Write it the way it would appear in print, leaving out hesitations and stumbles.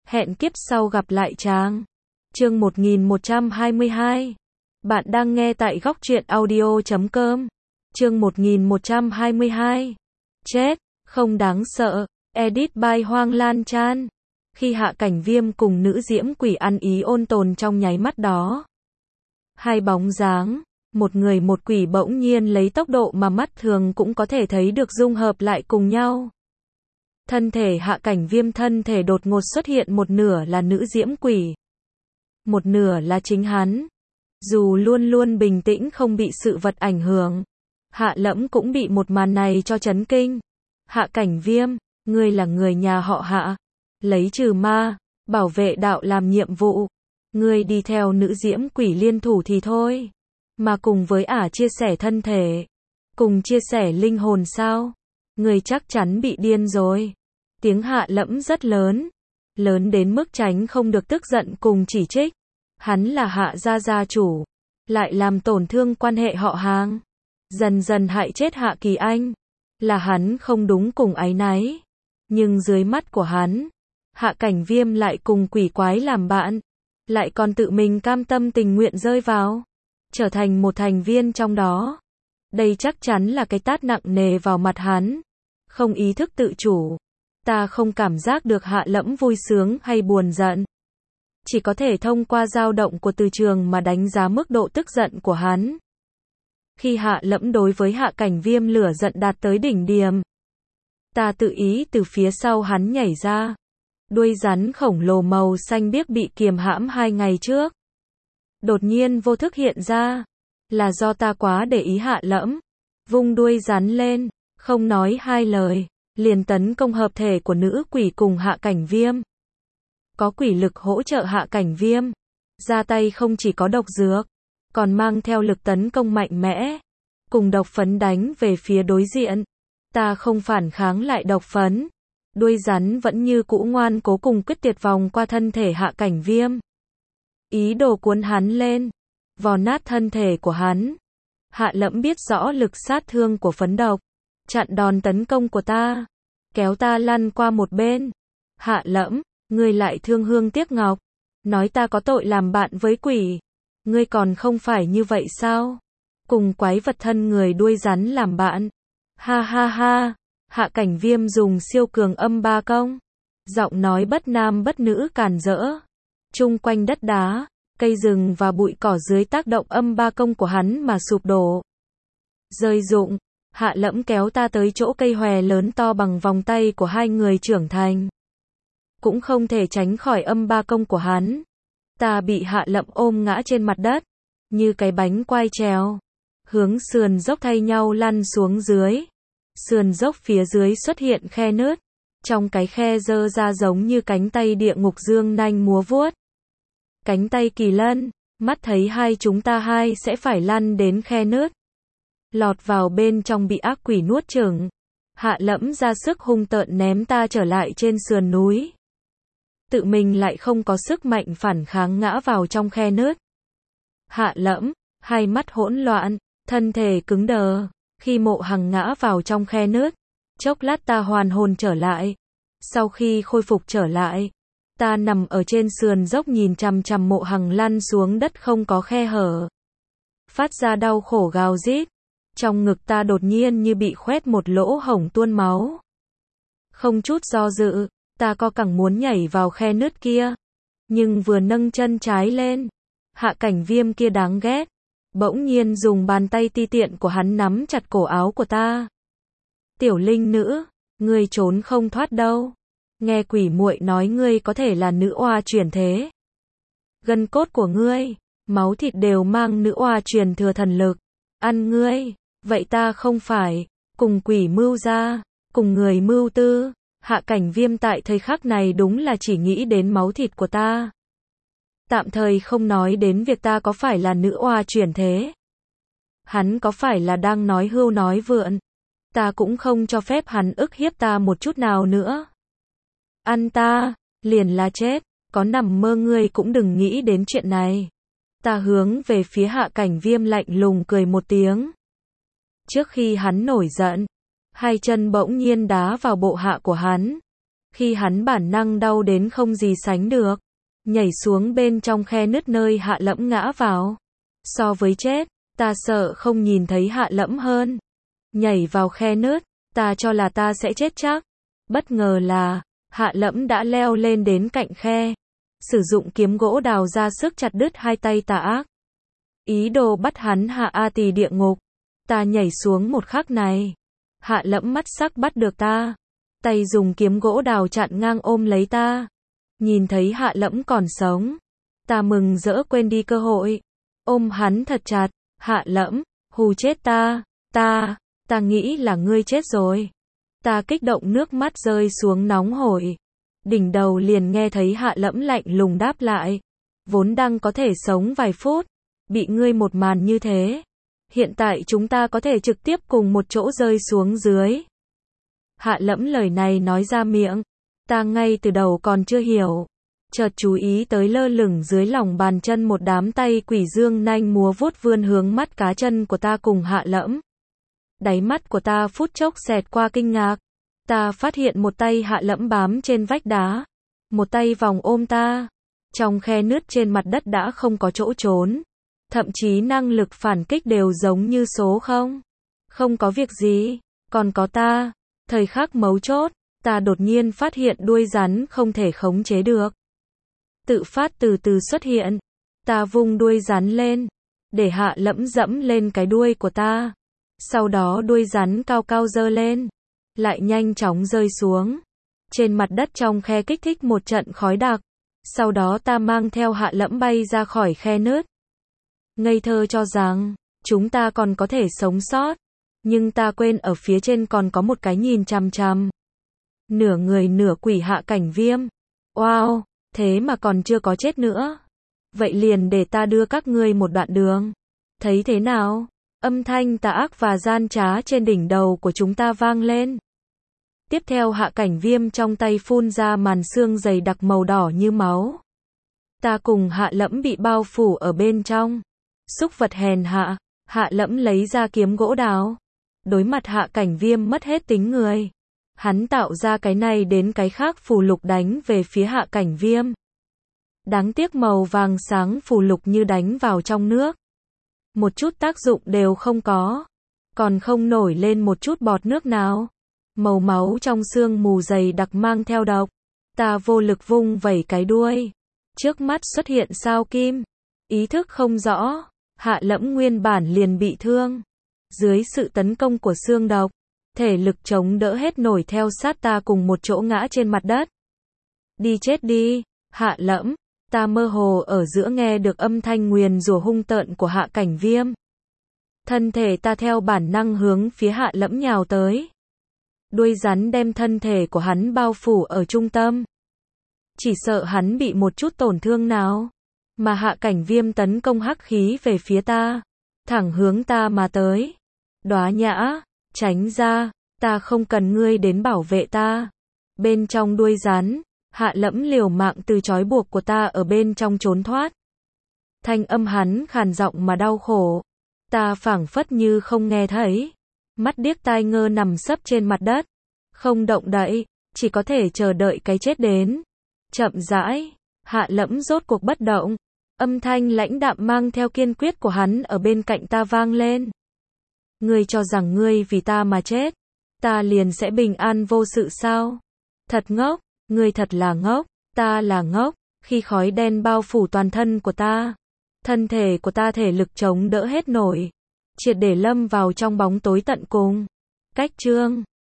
Hẹn kiếp sau gặp lại chàng. Chương 1122. Bạn đang nghe tại góc truyện audio.com. Chương 1122. Chết, không đáng sợ. Edit by Hoang Lan Chan. Khi Hạ Cảnh Viêm cùng nữ diễm quỷ ăn ý ôn tồn trong nháy mắt đó. Hai bóng dáng, một người một quỷ bỗng nhiên lấy tốc độ mà mắt thường cũng có thể thấy được dung hợp lại cùng nhau. Thân thể Hạ Cảnh Viêm thân thể đột ngột xuất hiện, một nửa là nữ diễm quỷ, một nửa là chính hắn. Dù luôn luôn bình tĩnh không bị sự vật ảnh hưởng, Hạ Lẫm cũng bị một màn này cho chấn kinh. Hạ Cảnh Viêm, ngươi là người nhà họ Hạ, lấy trừ ma, bảo vệ đạo làm nhiệm vụ. Ngươi đi theo nữ diễm quỷ liên thủ thì thôi, mà cùng với ả chia sẻ thân thể, cùng chia sẻ linh hồn sao? Ngươi chắc chắn bị điên rồi. Tiếng Hạ Lẫm rất lớn, lớn đến mức tránh không được tức giận cùng chỉ trích. Hắn là Hạ gia gia chủ, lại làm tổn thương quan hệ họ hàng, dần dần hại chết Hạ Kỳ Anh. Là hắn không đúng cùng áy náy, nhưng dưới mắt của hắn, Hạ Cảnh Viêm lại cùng quỷ quái làm bạn, lại còn tự mình cam tâm tình nguyện rơi vào, trở thành một thành viên trong đó. Đây chắc chắn là cái tát nặng nề vào mặt hắn, không ý thức tự chủ. Ta không cảm giác được Hạ Lẫm vui sướng hay buồn giận, chỉ có thể thông qua dao động của từ trường mà đánh giá mức độ tức giận của hắn. Khi Hạ Lẫm đối với Hạ Cảnh Viêm lửa giận đạt tới đỉnh điểm, ta tự ý từ phía sau hắn nhảy ra. Đuôi rắn khổng lồ màu xanh biếc bị kiềm hãm 2 ngày trước, đột nhiên vô thức hiện ra. Là do ta quá để ý Hạ Lẫm, vung đuôi rắn lên, không nói hai lời, liền tấn công hợp thể của nữ quỷ cùng Hạ Cảnh Viêm. Có quỷ lực hỗ trợ Hạ Cảnh Viêm, ra tay không chỉ có độc dược, còn mang theo lực tấn công mạnh mẽ, cùng độc phấn đánh về phía đối diện. Ta không phản kháng lại độc phấn, đuôi rắn vẫn như cũ ngoan cố cùng quyết tuyệt vòng qua thân thể Hạ Cảnh Viêm, ý đồ cuốn hắn lên, vò nát thân thể của hắn. Hạ Lẫm biết rõ lực sát thương của phấn độc, chặn đòn tấn công của ta, kéo ta lăn qua một bên. Hạ Lẫm, ngươi lại thương hương tiếc ngọc, nói ta có tội làm bạn với quỷ. Ngươi còn không phải như vậy sao? Cùng quái vật thân người đuôi rắn làm bạn. Ha ha ha. Hạ Cảnh Viêm dùng siêu cường âm ba công, giọng nói bất nam bất nữ càn rỡ. Chung quanh đất đá, cây rừng và bụi cỏ dưới tác động âm ba công của hắn mà sụp đổ, rơi rụng. Hạ Lẫm kéo ta tới chỗ cây hòe lớn to bằng vòng tay của hai người trưởng thành, cũng không thể tránh khỏi âm ba công của hắn. Ta bị Hạ Lẫm ôm ngã trên mặt đất, như cái bánh quai trèo, hướng sườn dốc thay nhau lăn xuống dưới. Sườn dốc phía dưới xuất hiện khe nứt, trong cái khe dơ ra giống như cánh tay địa ngục dương nanh múa vuốt. Cánh tay kỳ lân, mắt thấy hai chúng ta hai sẽ phải lăn đến khe nứt, lọt vào bên trong bị ác quỷ nuốt chửng. Hạ Lẫm ra sức hung tợn ném ta trở lại trên sườn núi, tự mình lại không có sức mạnh phản kháng ngã vào trong khe nứt. Hạ Lẫm, hai mắt hỗn loạn, thân thể cứng đờ. Khi Mộ Hằng ngã vào trong khe nứt, chốc lát ta hoàn hồn trở lại. Sau khi khôi phục trở lại, ta nằm ở trên sườn dốc nhìn chằm chằm Mộ Hằng lăn xuống đất không có khe hở, phát ra đau khổ gào rít. Trong ngực ta đột nhiên như bị khoét một lỗ hổng tuôn máu. Không chút do dự, ta co cẳng muốn nhảy vào khe nứt kia, nhưng vừa nâng chân trái lên, Hạ Cảnh Viêm kia đáng ghét, bỗng nhiên dùng bàn tay ti tiện của hắn nắm chặt cổ áo của ta. Tiểu linh nữ, ngươi trốn không thoát đâu. Nghe quỷ muội nói ngươi có thể là nữ oa chuyển thế. Gân cốt của ngươi, máu thịt đều mang nữ oa truyền thừa thần lực. Ăn ngươi, vậy ta không phải, cùng quỷ mưu ra, cùng người mưu tư. Hạ Cảnh Viêm tại thời khắc này đúng là chỉ nghĩ đến máu thịt của ta. Tạm thời không nói đến việc ta có phải là nữ oa chuyển thế. Hắn có phải là đang nói hưu nói vượn. Ta cũng không cho phép hắn ức hiếp ta một chút nào nữa. Ăn ta, liền là chết, có nằm mơ ngươi cũng đừng nghĩ đến chuyện này. Ta hướng về phía Hạ Cảnh Viêm lạnh lùng cười một tiếng. Trước khi hắn nổi giận, hai chân bỗng nhiên đá vào bộ hạ của hắn. khi hắn bản năng đau đến không gì sánh được, nhảy xuống bên trong khe nứt nơi Hạ Lẫm ngã vào. So với chết, ta sợ không nhìn thấy Hạ Lẫm hơn. Nhảy vào khe nứt, ta cho là ta sẽ chết chắc. Bất ngờ là, Hạ Lẫm đã leo lên đến cạnh khe, sử dụng kiếm gỗ đào ra sức chặt đứt hai tay tà ác. Ý đồ bắt hắn hạ A Tỳ địa ngục. Ta nhảy xuống một khắc này, Hạ Lẫm mắt sắc bắt được ta, tay dùng kiếm gỗ đào chặn ngang ôm lấy ta. Nhìn thấy Hạ Lẫm còn sống, ta mừng rỡ quên đi cơ hội, ôm hắn thật chặt. Hạ Lẫm, hù chết ta, ta nghĩ là ngươi chết rồi. Ta kích động nước mắt rơi xuống nóng hổi. Đỉnh đầu liền nghe thấy Hạ Lẫm lạnh lùng đáp lại, vốn đang có thể sống vài phút, bị ngươi một màn như thế. Hiện tại chúng ta có thể trực tiếp cùng một chỗ rơi xuống dưới. Hạ Lẫm lời này nói ra miệng, ta ngay từ đầu còn chưa hiểu. Chợt chú ý tới lơ lửng dưới lòng bàn chân một đám tay quỷ dương nanh múa vuốt vươn hướng mắt cá chân của ta cùng Hạ Lẫm. Đáy mắt của ta phút chốc xẹt qua kinh ngạc. Ta phát hiện một tay Hạ Lẫm bám trên vách đá, một tay vòng ôm ta. Trong khe nứt trên mặt đất đã không có chỗ trốn, thậm chí năng lực phản kích đều giống như số 0. Không có việc gì, còn có ta. Thời khắc mấu chốt, ta đột nhiên phát hiện đuôi rắn không thể khống chế được. Tự phát từ từ xuất hiện. Ta vung đuôi rắn lên, để Hạ Lẫm dẫm lên cái đuôi của ta. Sau đó đuôi rắn cao cao giơ lên, lại nhanh chóng rơi xuống. Trên mặt đất trong khe kích thích một trận khói đặc. Sau đó ta mang theo Hạ Lẫm bay ra khỏi khe nứt. Ngây thơ cho rằng, chúng ta còn có thể sống sót. Nhưng ta quên ở phía trên còn có một cái nhìn chằm chằm. Nửa người nửa quỷ Hạ Cảnh Viêm. Wow, thế mà còn chưa có chết nữa. Vậy liền để ta đưa các ngươi một đoạn đường. Thấy thế nào? Âm thanh tà ác và gian trá trên đỉnh đầu của chúng ta vang lên. Tiếp theo Hạ Cảnh Viêm trong tay phun ra màn xương dày đặc màu đỏ như máu. Ta cùng Hạ Lẫm bị bao phủ ở bên trong. Súc vật hèn hạ, Hạ Lẫm lấy ra kiếm gỗ đào. Đối mặt Hạ Cảnh Viêm mất hết tính người. Hắn tạo ra cái này đến cái khác phù lục đánh về phía Hạ Cảnh Viêm. Đáng tiếc màu vàng sáng phù lục như đánh vào trong nước. Một chút tác dụng đều không có. Còn không nổi lên một chút bọt nước nào. Màu máu trong sương mù dày đặc mang theo độc. Ta vô lực vung vẩy cái đuôi. Trước mắt xuất hiện sao kim. Ý thức không rõ. Hạ Lẫm nguyên bản liền bị thương. Dưới sự tấn công của xương độc, thể lực chống đỡ hết nổi theo sát ta cùng một chỗ ngã trên mặt đất. Đi chết đi, Hạ Lẫm. Ta mơ hồ ở giữa nghe được âm thanh nguyền rủa hung tợn của Hạ Cảnh Viêm. Thân thể ta theo bản năng hướng phía Hạ Lẫm nhào tới. Đuôi rắn đem thân thể của hắn bao phủ ở trung tâm. Chỉ sợ hắn bị một chút tổn thương nào. Mà Hạ Cảnh Viêm tấn công hắc khí về phía ta. Thẳng hướng ta mà tới. Đóa Nhã, tránh ra, ta không cần ngươi đến bảo vệ ta. Bên trong đuôi rắn, Hạ Lẫm liều mạng từ trói buộc của ta ở bên trong trốn thoát. Thanh âm hắn khàn giọng mà đau khổ. Ta phảng phất như không nghe thấy. Mắt điếc tai ngơ nằm sấp trên mặt đất. Không động đậy, chỉ có thể chờ đợi cái chết đến. Chậm rãi, Hạ Lẫm rốt cuộc bất động. Âm thanh lãnh đạm mang theo kiên quyết của hắn ở bên cạnh ta vang lên. Ngươi cho rằng ngươi vì ta mà chết, ta liền sẽ bình an vô sự sao? Thật ngốc, ngươi thật là ngốc, ta là ngốc. Khi khói đen bao phủ toàn thân của ta, thân thể của ta thể lực chống đỡ hết nổi, triệt để lâm vào trong bóng tối tận cùng. Cách chương